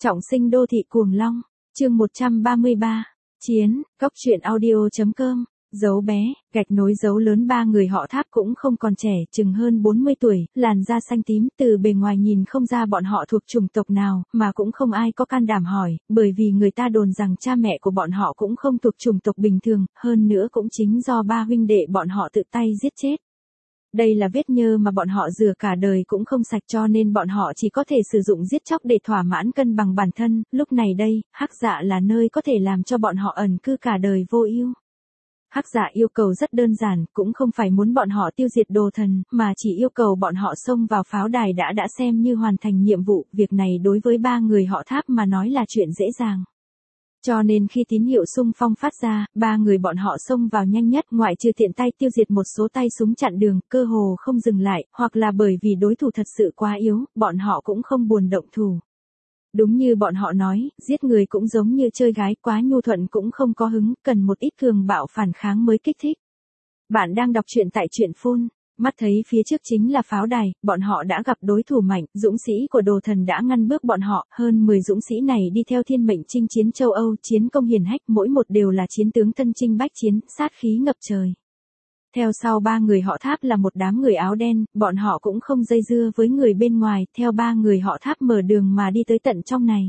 Trọng sinh đô thị cuồng long, chương 133, chiến, góc truyện audio.com, dấu bé, gạch nối dấu lớn. Ba người họ Tháp cũng không còn trẻ, chừng hơn 40 tuổi, làn da xanh tím, từ bề ngoài nhìn không ra bọn họ thuộc chủng tộc nào, mà cũng không ai có can đảm hỏi, bởi vì người ta đồn rằng cha mẹ của bọn họ cũng không thuộc chủng tộc bình thường, hơn nữa cũng chính do ba huynh đệ bọn họ tự tay giết chết. Đây là vết nhơ mà bọn họ rửa cả đời cũng không sạch, cho nên bọn họ chỉ có thể sử dụng giết chóc để thỏa mãn cân bằng bản thân. Lúc này đây, Hắc Dạ là nơi có thể làm cho bọn họ ẩn cư cả đời vô ưu. Hắc Dạ yêu cầu rất đơn giản, cũng không phải muốn bọn họ tiêu diệt đồ thần, mà chỉ yêu cầu bọn họ xông vào pháo đài đã xem như hoàn thành nhiệm vụ. Việc này đối với ba người họ Tháp mà nói là chuyện dễ dàng. Cho nên khi tín hiệu xung phong phát ra, ba người bọn họ xông vào nhanh nhất, ngoại trừ tiện tay tiêu diệt một số tay súng chặn đường, cơ hồ không dừng lại, hoặc là bởi vì đối thủ thật sự quá yếu, bọn họ cũng không buồn động thủ. Đúng như bọn họ nói, giết người cũng giống như chơi gái, quá nhu thuận cũng không có hứng, cần một ít cường bạo phản kháng mới kích thích. Bạn đang đọc truyện tại truyện phun. Mắt thấy phía trước chính là pháo đài, bọn họ đã gặp đối thủ mạnh, dũng sĩ của đồ thần đã ngăn bước bọn họ, hơn 10 dũng sĩ này đi theo thiên mệnh chinh chiến châu Âu, chiến công hiển hách, mỗi một đều là chiến tướng thân chinh bách chiến, sát khí ngập trời. Theo sau ba người họ Tháp là một đám người áo đen, bọn họ cũng không dây dưa với người bên ngoài, theo ba người họ Tháp mở đường mà đi tới tận trong này.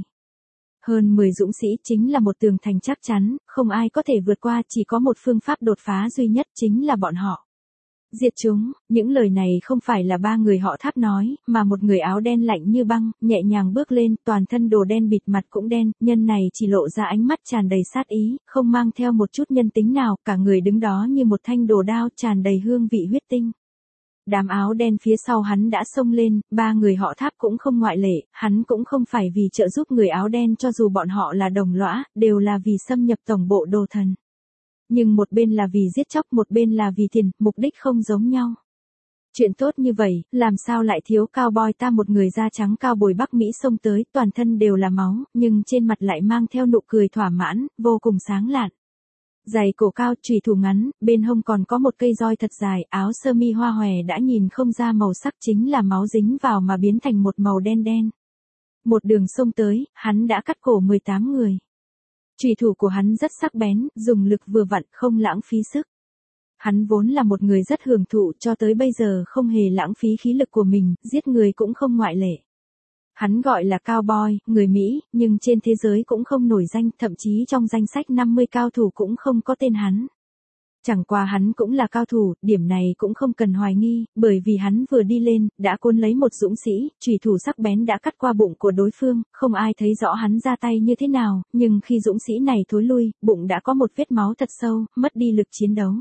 Hơn 10 dũng sĩ chính là một tường thành chắc chắn, không ai có thể vượt qua, chỉ có một phương pháp đột phá duy nhất, chính là bọn họ. Diệt chúng, những lời này không phải là ba người họ Tháp nói, mà một người áo đen lạnh như băng, nhẹ nhàng bước lên, toàn thân đồ đen bịt mặt cũng đen, nhân này chỉ lộ ra ánh mắt tràn đầy sát ý, không mang theo một chút nhân tính nào, cả người đứng đó như một thanh đồ đao tràn đầy hương vị huyết tinh. Đám áo đen phía sau hắn đã xông lên, ba người họ Tháp cũng không ngoại lệ, hắn cũng không phải vì trợ giúp người áo đen, cho dù bọn họ là đồng lõa, đều là vì xâm nhập tổng bộ đồ thần. Nhưng một bên là vì giết chóc, một bên là vì tiền, mục đích không giống nhau. Chuyện tốt như vậy, làm sao lại thiếu cowboy ta, một người da trắng cao bồi Bắc Mỹ xông tới, toàn thân đều là máu, nhưng trên mặt lại mang theo nụ cười thỏa mãn, vô cùng sáng lạn. Giày cổ cao, chùy thủ ngắn, bên hông còn có một cây roi thật dài, áo sơ mi hoa hòe đã nhìn không ra màu sắc, chính là máu dính vào mà biến thành một màu đen đen. Một đường xông tới, hắn đã cắt cổ 18 người. Chùy thủ của hắn rất sắc bén, dùng lực vừa vặn, không lãng phí sức. Hắn vốn là một người rất hưởng thụ, cho tới bây giờ không hề lãng phí khí lực của mình, giết người cũng không ngoại lệ. Hắn gọi là cowboy, người Mỹ, nhưng trên thế giới cũng không nổi danh, thậm chí trong danh sách 50 cao thủ cũng không có tên hắn. Chẳng qua hắn cũng là cao thủ, điểm này cũng không cần hoài nghi, bởi vì hắn vừa đi lên, đã cuốn lấy một dũng sĩ, chùy thủ sắc bén đã cắt qua bụng của đối phương, không ai thấy rõ hắn ra tay như thế nào, nhưng khi dũng sĩ này thối lui, bụng đã có một vết máu thật sâu, mất đi lực chiến đấu.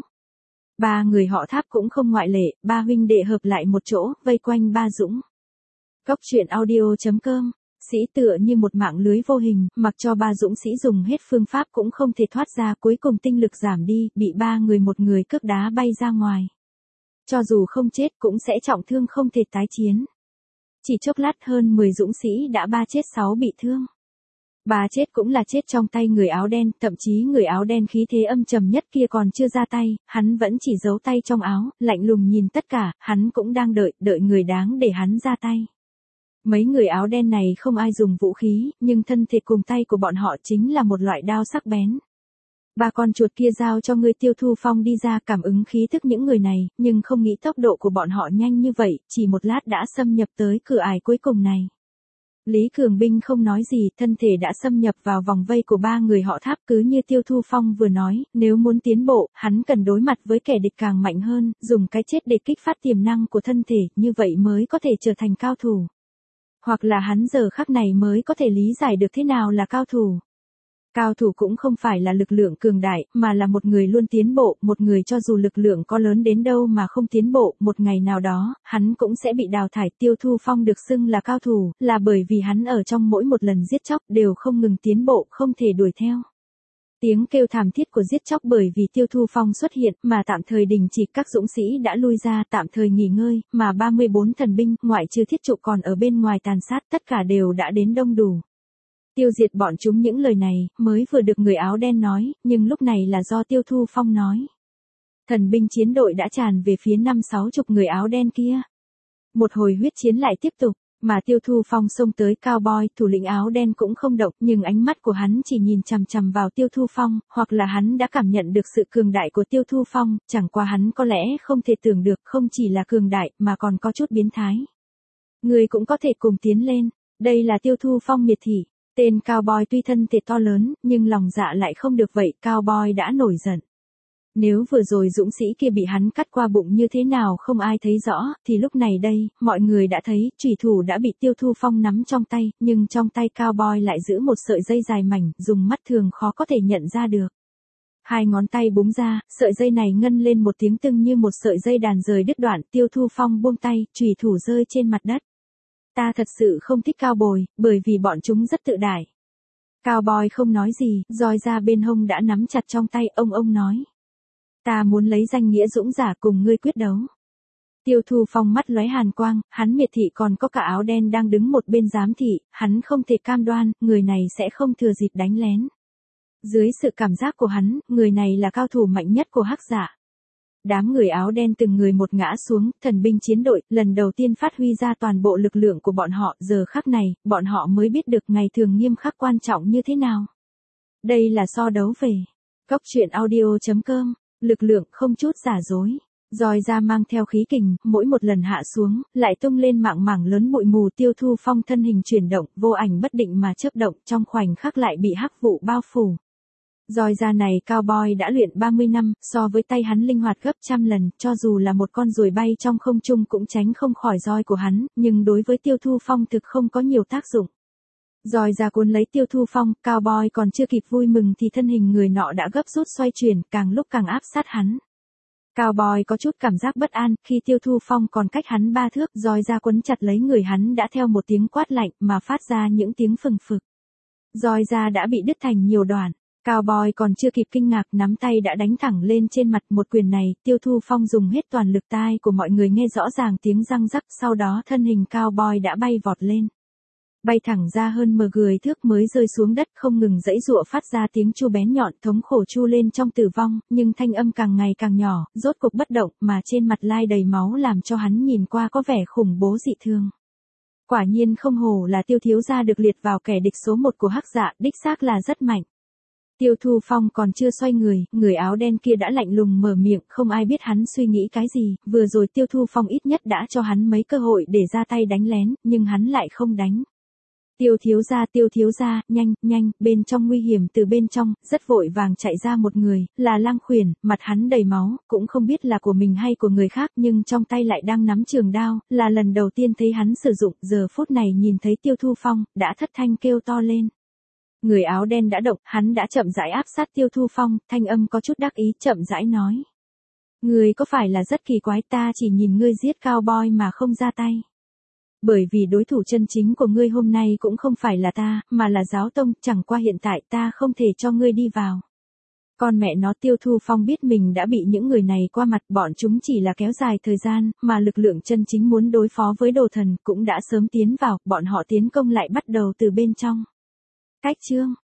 Ba người họ Tháp cũng không ngoại lệ, ba huynh đệ hợp lại một chỗ, vây quanh ba dũng. Góc truyện audio.com, sĩ tựa như một mạng lưới vô hình, mặc cho ba dũng sĩ dùng hết phương pháp cũng không thể thoát ra, cuối cùng tinh lực giảm đi, bị ba người một người cước đá bay ra ngoài. Cho dù không chết cũng sẽ trọng thương, không thể tái chiến. Chỉ chốc lát hơn 10 dũng sĩ đã 3 chết 6 bị thương. 3 chết cũng là chết trong tay người áo đen, thậm chí người áo đen khí thế âm trầm nhất kia còn chưa ra tay, hắn vẫn chỉ giấu tay trong áo, lạnh lùng nhìn tất cả, hắn cũng đang đợi người đáng để hắn ra tay. Mấy người áo đen này không ai dùng vũ khí, nhưng thân thể cùng tay của bọn họ chính là một loại đao sắc bén. Ba con chuột kia giao cho người Tiêu Thu Phong đi ra cảm ứng khí thức những người này, nhưng không nghĩ tốc độ của bọn họ nhanh như vậy, chỉ một lát đã xâm nhập tới cửa ải cuối cùng này. Lý Cường Binh không nói gì, thân thể đã xâm nhập vào vòng vây của ba người họ Tháp, cứ như Tiêu Thu Phong vừa nói, nếu muốn tiến bộ, hắn cần đối mặt với kẻ địch càng mạnh hơn, dùng cái chết để kích phát tiềm năng của thân thể, như vậy mới có thể trở thành cao thủ. Hoặc là hắn giờ khắc này mới có thể lý giải được thế nào là cao thủ. Cao thủ cũng không phải là lực lượng cường đại, mà là một người luôn tiến bộ, một người cho dù lực lượng có lớn đến đâu mà không tiến bộ, một ngày nào đó, hắn cũng sẽ bị đào thải. Tiêu Thu Phong được xưng là cao thủ, là bởi vì hắn ở trong mỗi một lần giết chóc đều không ngừng tiến bộ, không thể đuổi theo. Tiếng kêu thảm thiết của giết chóc bởi vì Tiêu Thu Phong xuất hiện mà tạm thời đình chỉ, các dũng sĩ đã lui ra tạm thời nghỉ ngơi, mà 34 thần binh, ngoại trừ Thiết Trụ còn ở bên ngoài tàn sát, tất cả đều đã đến đông đủ. Tiêu diệt bọn chúng, những lời này mới vừa được người áo đen nói, nhưng lúc này là do Tiêu Thu Phong nói. Thần binh chiến đội đã tràn về phía 50-60 người áo đen kia. Một hồi huyết chiến lại tiếp tục. Mà Tiêu Thu Phong xông tới cowboy, thủ lĩnh áo đen cũng không động, nhưng ánh mắt của hắn chỉ nhìn chằm chằm vào Tiêu Thu Phong, hoặc là hắn đã cảm nhận được sự cường đại của Tiêu Thu Phong, chẳng qua hắn có lẽ không thể tưởng được không chỉ là cường đại mà còn có chút biến thái. Người cũng có thể cùng tiến lên, đây là Tiêu Thu Phong miệt thị. Tên cowboy tuy thân thể to lớn, nhưng lòng dạ lại không được vậy, cowboy đã nổi giận. Nếu vừa rồi dũng sĩ kia bị hắn cắt qua bụng như thế nào không ai thấy rõ, thì lúc này đây, mọi người đã thấy, chủy thủ đã bị Tiêu Thu Phong nắm trong tay, nhưng trong tay cowboy lại giữ một sợi dây dài mảnh, dùng mắt thường khó có thể nhận ra được. Hai ngón tay búng ra, sợi dây này ngân lên một tiếng tưng như một sợi dây đàn rời đứt đoạn, Tiêu Thu Phong buông tay, chủy thủ rơi trên mặt đất. Ta thật sự không thích cowboy, bởi vì bọn chúng rất tự đại. Cowboy không nói gì, roi ra bên hông đã nắm chặt trong tay, ông nói. Ta muốn lấy danh nghĩa dũng giả cùng ngươi quyết đấu. Tiêu Thu Phong mắt lóe hàn quang, hắn miệt thị còn có cả áo đen đang đứng một bên giám thị, hắn không thể cam đoan, người này sẽ không thừa dịp đánh lén. Dưới sự cảm giác của hắn, người này là cao thủ mạnh nhất của Hắc Dạ. Đám người áo đen từng người một ngã xuống, thần binh chiến đội, lần đầu tiên phát huy ra toàn bộ lực lượng của bọn họ, giờ khắc này, bọn họ mới biết được ngày thường nghiêm khắc quan trọng như thế nào. Đây là so đấu về Cốc Truyện Audio.com, lực lượng không chút giả dối. Roi ra mang theo khí kình, mỗi một lần hạ xuống, lại tung lên mảng lớn bụi mù. Tiêu Thu Phong thân hình chuyển động, vô ảnh bất định mà chớp động, trong khoảnh khắc lại bị hắc vụ bao phủ. Roi ra này cowboy đã luyện 30 năm, so với tay hắn linh hoạt gấp trăm lần, cho dù là một con ruồi bay trong không trung cũng tránh không khỏi roi của hắn, nhưng đối với Tiêu Thu Phong thực không có nhiều tác dụng. Roi ra cuốn lấy Tiêu Thu Phong, cowboy còn chưa kịp vui mừng thì thân hình người nọ đã gấp rút xoay chuyển, càng lúc càng áp sát hắn. Cowboy có chút cảm giác bất an, khi Tiêu Thu Phong còn cách hắn 3 thước, roi ra quấn chặt lấy người hắn đã theo một tiếng quát lạnh mà phát ra những tiếng phừng phực. Roi ra đã bị đứt thành nhiều đoạn. Cowboy còn chưa kịp kinh ngạc, nắm tay đã đánh thẳng lên trên mặt. Một quyền này, Tiêu Thu Phong dùng hết toàn lực, tai của mọi người nghe rõ ràng tiếng răng rắc, sau đó thân hình cowboy đã bay vọt lên. Bay thẳng ra hơn 10 thước mới rơi xuống đất, không ngừng giãy giụa phát ra tiếng chu bén nhọn, thống khổ chu lên trong tử vong, nhưng thanh âm càng ngày càng nhỏ, rốt cục bất động, mà trên mặt lai đầy máu làm cho hắn nhìn qua có vẻ khủng bố dị thường. Quả nhiên không hổ là Tiêu thiếu gia được liệt vào kẻ địch số 1 của Hắc Dạ, đích xác là rất mạnh. Tiêu Thu Phong còn chưa xoay người áo đen kia đã lạnh lùng mở miệng, không ai biết hắn suy nghĩ cái gì, vừa rồi Tiêu Thu Phong ít nhất đã cho hắn mấy cơ hội để ra tay đánh lén, nhưng hắn lại không đánh. Tiêu thiếu gia, nhanh, bên trong nguy hiểm. Từ bên trong, rất vội vàng chạy ra một người, là Lang Khuyển, mặt hắn đầy máu, cũng không biết là của mình hay của người khác, nhưng trong tay lại đang nắm trường đao, là lần đầu tiên thấy hắn sử dụng, giờ phút này nhìn thấy Tiêu Thu Phong, đã thất thanh kêu to lên. Người áo đen đã động, hắn đã chậm rãi áp sát Tiêu Thu Phong, thanh âm có chút đắc ý, chậm rãi nói. Ngươi có phải là rất kỳ quái, ta chỉ nhìn ngươi giết cowboy mà không ra tay. Bởi vì đối thủ chân chính của ngươi hôm nay cũng không phải là ta, mà là giáo tông, chẳng qua hiện tại ta không thể cho ngươi đi vào. Con mẹ nó, Tiêu Thu Phong biết mình đã bị những người này qua mặt, bọn chúng chỉ là kéo dài thời gian, mà lực lượng chân chính muốn đối phó với đồ thần cũng đã sớm tiến vào, bọn họ tiến công lại bắt đầu từ bên trong. Cách chương